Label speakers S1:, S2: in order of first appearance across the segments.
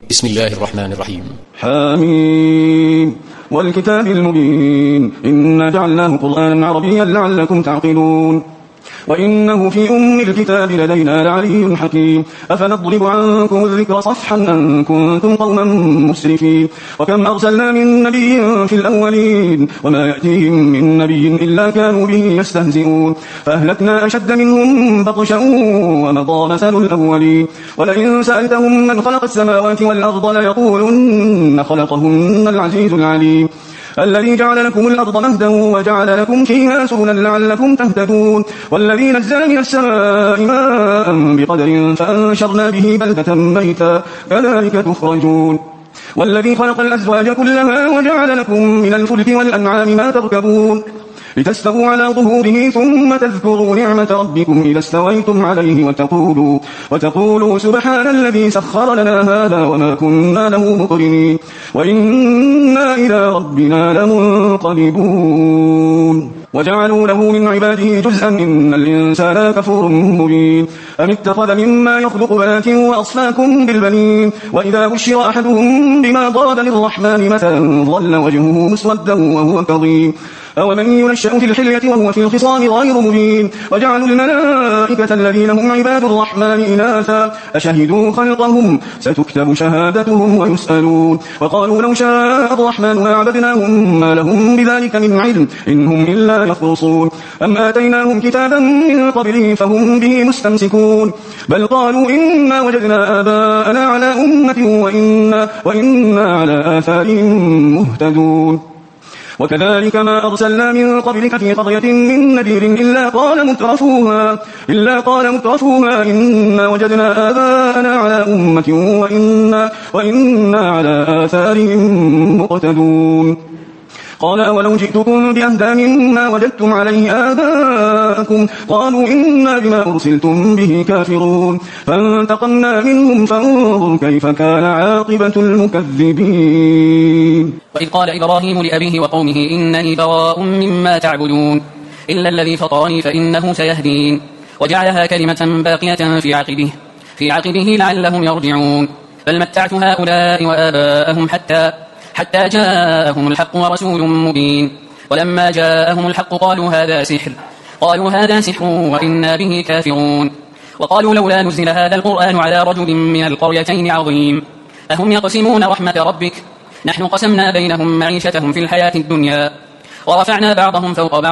S1: بسم الله الرحمن الرحيم.
S2: حميم والكتاب المبين إنا جعلناه قرآنا عربيا لعلكم تعقلون وإنه في الكتاب لدينا لعلي حكيم أفنضرب عنكم الذكر صفحا أن كنتم قوما مسرفين وكم أرسلنا من نبي في الأولين وما يأتيهم من نبي إلا كانوا به يستهزئون فأهلكنا أشد منهم بطشا ومضى مثل الأولين ولئن سألتهم من خلق السماوات والأرض ليقولن خلقهن العزيز العليم الذي جعل لكم الأرض مهدا وجعل لكم فيها سبلا لعلكم تهتدون والذي نزل من السماء ماء بقدر فأنشرنا به بلدة ميتا كذلك تخرجون والذي خلق الأزواج كلها وجعل لكم من الفلك والأنعام ما تركبون لتستووا على ظهوره ثم تذكروا نعمة ربكم إذا استويتم عليه وتقولوا سبحان الذي سخر لنا هذا وما كنا له مقرنين وإنا إلى ربنا لمنقلبون وجعلوا له من عباده جزءا إن الإنسان كفور مبين أم اتخذ مما يخلق بنات وأصفاكم بالبنين وإذا بشر أحدهم بما ضرب للرحمن مثلا ظل وجهه مسودا وهو كظيم أومن ينشأ في الحلية وهو في الخصام غير مبين وجعلوا الملائكة الذين هم عباد الرحمن إناثا أشهدوا خلقهم ستكتب شهادتهم ويسألون وقالوا لو شاء الرحمن ما عبدناهم ما لهم بذلك من علم إنهم إلا يخرصون أم آتيناهم كتابا من قبله فهم به مستمسكون بل قالوا إنا وجدنا آباءنا على أمة وإنا على آثارهم مهتدون وكذلك ما أرسلنا من قبلك في قرية من نذير إلا قال مترفوها إنا وجدنا آباءنا على أمة وإنا على آثارهم مقتدون قال أولو جئتكم بأهدى مما وجدتم عليه آباءكم قالوا إنا بما أرسلتم به كافرون فانتقمنا منهم فانظر كيف كان عاقبة المكذبين
S3: وإذ قال إبراهيم لأبيه وقومه إنني براء مما تعبدون إلا الذي فطرني فإنه سيهدين وجعلها كلمة باقية في عقبه لعلهم يرجعون بل متعت هؤلاء وآباءهم حتى جاءهم الحق ورسول مبين ولما جاءهم الحق قالوا هذا سحر وإنا به كافرون وقالوا لولا نزل هذا القرآن على رجل من القريتين عظيم أهم يقسمون رحمة ربك نحن قسمنا بينهم معيشتهم في الحياة الدنيا ورفعنا بعضهم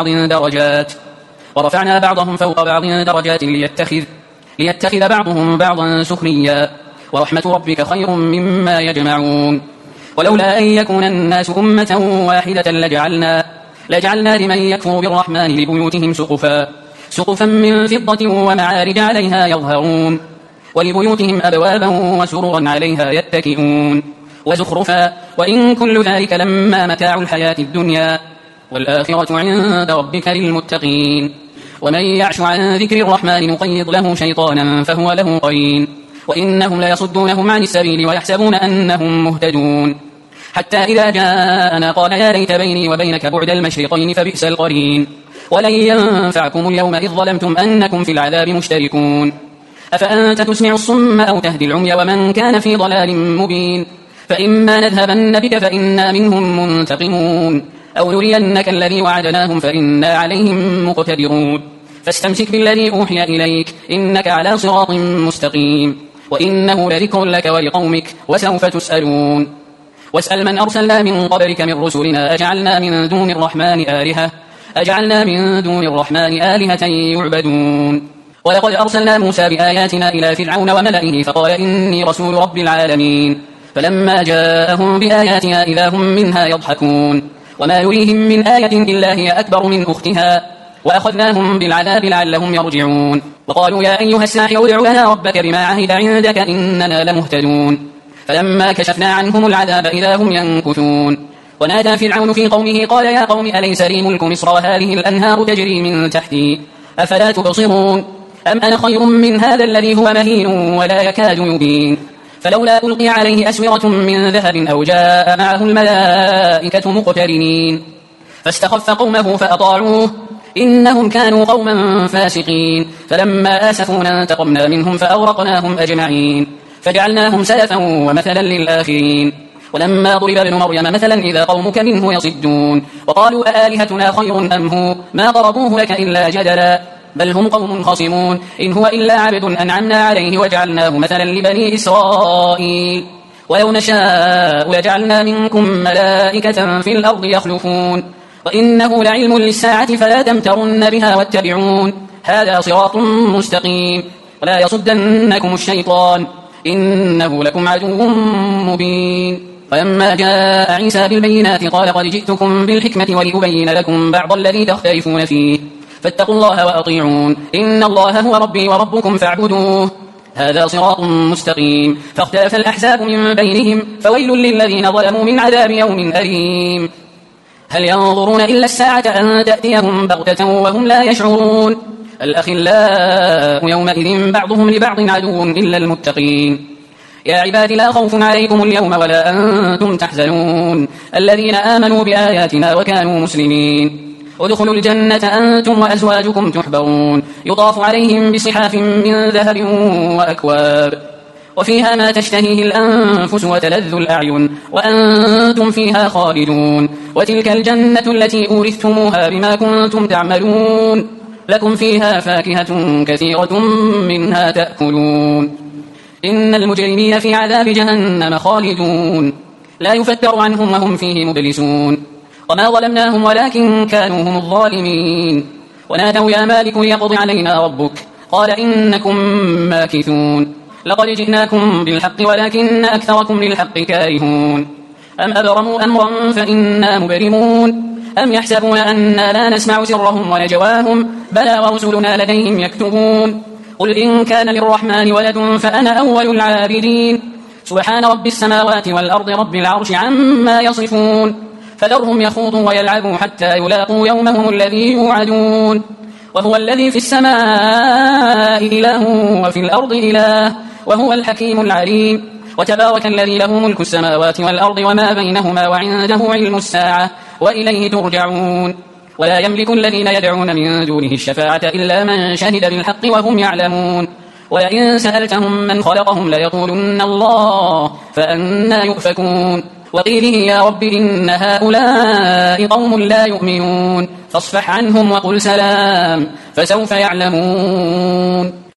S3: فوق بعض درجات ليتخذ بعضهم بعضا سخريا ورحمة ربك خير مما يجمعون ولولا أن يكون الناس أمة واحدة لجعلنا لمن يكفر بالرحمن لبيوتهم سقفا من فضة ومعارج عليها يظهرون ولبيوتهم أبوابا وسررا عليها يتكئون وزخرفا وإن كل ذلك لما متاع الحياة الدنيا والآخرة عند ربك للمتقين ومن يعش عن ذكر الرحمن نقيض له شيطانا فهو له قرين وإنهم ليصدونهم عن السبيل ويحسبون أنهم مهتدون حتى إذا جاءنا قال يا ليت بيني وبينك بعد المشرقين فبئس القرين ولن ينفعكم اليوم إذ ظلمتم أنكم في العذاب مشتركون أفأنت تسمع الصم أو تهدي العمي ومن كان في ضلال مبين فإما نذهبن بك فإنا منهم منتقمون أو نرينك الذي وعدناهم فإنا عليهم مقتدرون فاستمسك بالذي أوحي إليك إنك على صراط مستقيم وإنه لذكر لك ولقومك وسوف تسألون واسأل من أرسلنا من قبلك من رسلنا أجعلنا من دون الرحمن آلهة يعبدون ولقد أرسلنا موسى بآياتنا إلى فرعون وملئه فقال إني رسول رب العالمين فلما جاءهم بآياتنا إذا هم منها يضحكون وما يريهم من آية إلا هي أكبر من أختها وأخذناهم بالعذاب لعلهم يرجعون وقالوا يا أيها الساحر ادع لنا ربك بما عهد عندك إننا لمهتدون فلما كشفنا عنهم العذاب إذا هم ينكثون ونادى فرعون في قومه قال يا قوم أليس لي ملك مصر وهذه الأنهار تجري من تحتي أفلا تبصرون أم أنا خير من هذا الذي هو مهين ولا يكاد يبين فلولا ألقي عليه أسورة من ذهب أو جاء معه الملائكة مقترنين فاستخف قومه فأطاعوه إنهم كانوا قوما فاسقين فلما آسفونا انتقمنا منهم فأغرقناهم أجمعين فجعلناهم سلفا ومثلا للآخرين. ولما ضرب ابن مريم مثلا إذا قومك منه يصدون وقالوا أآلهتنا خير أم هو ما ضربوه لك إلا جدلا بل هم قوم خصمون إن هو إلا عبد أنعمنا عليه وجعلناه مثلا لبني إسرائيل ولو نشاء لجعلنا منكم ملائكة في الأرض يخلفون وإنه لعلم للساعة فلا تمترن بها واتبعون هذا صراط مستقيم ولا يصدنكم الشيطان إنه لكم عدو مبين. ولما جاء عيسى بالبينات قال قد جئتكم بالحكمة ولأبين لكم بعض الذي تختلفون فيه فاتقوا الله وأطيعون إن الله هو ربي وربكم فاعبدوه هذا صراط مستقيم. فاختلف الأحزاب من بينهم فويل للذين ظلموا من عذاب يوم أليم. هل ينظرون إلا الساعة أن تأتيهم بغتة وهم لا يشعرون الأخلاء يومئذ بعضهم لبعض عدو إلا المتقين. يا عباد لا خوف عليكم اليوم ولا أنتم تحزنون الذين آمنوا بآياتنا وكانوا مسلمين ادخلوا الجنة أنتم وأزواجكم تحبرون يطاف عليهم بصحاف من ذهب وأكواب وفيها ما تشتهيه الأنفس وتلذ الأعين وأنتم فيها خالدون وتلك الجنة التي أورثتموها بما كنتم تعملون لكم فيها فاكهة كثيرة منها تأكلون إن المجرمين في عذاب جهنم خالدون لا يفتر عنهم وهم فيه مبلسون وما ظلمناهم ولكن كانوا هم الظالمين ونادوا يا مالك ليقض علينا ربك قال إنكم ماكثون لقد جئناكم بالحق ولكن أكثركم للحق كارهون أم أبرموا أمرا فإنا مبرمون أم يحسبون أننا لا نسمع سرهم ونجواهم بلى ورسلنا لديهم يكتبون قل إن كان للرحمن ولد فأنا أول العابدين سبحان رب السماوات والأرض رب العرش عما يصفون فذرهم يخوضوا ويلعبوا حتى يلاقوا يومهم الذي يوعدون وهو الذي في السماء إله وفي الأرض إله وهو الحكيم العليم وتبارك الذي له ملك السماوات والأرض وما بينهما وعنده علم الساعة وإليه ترجعون ولا يملك الذين يدعون من دونه الشفاعة إلا من شهد بالحق وهم يعلمون ولئن سألتهم من خلقهم ليقولن الله فأنى يؤفكون وقيله يا رب إن هؤلاء قوم لا يؤمنون فاصفح عنهم وقل سلام فسوف يعلمون.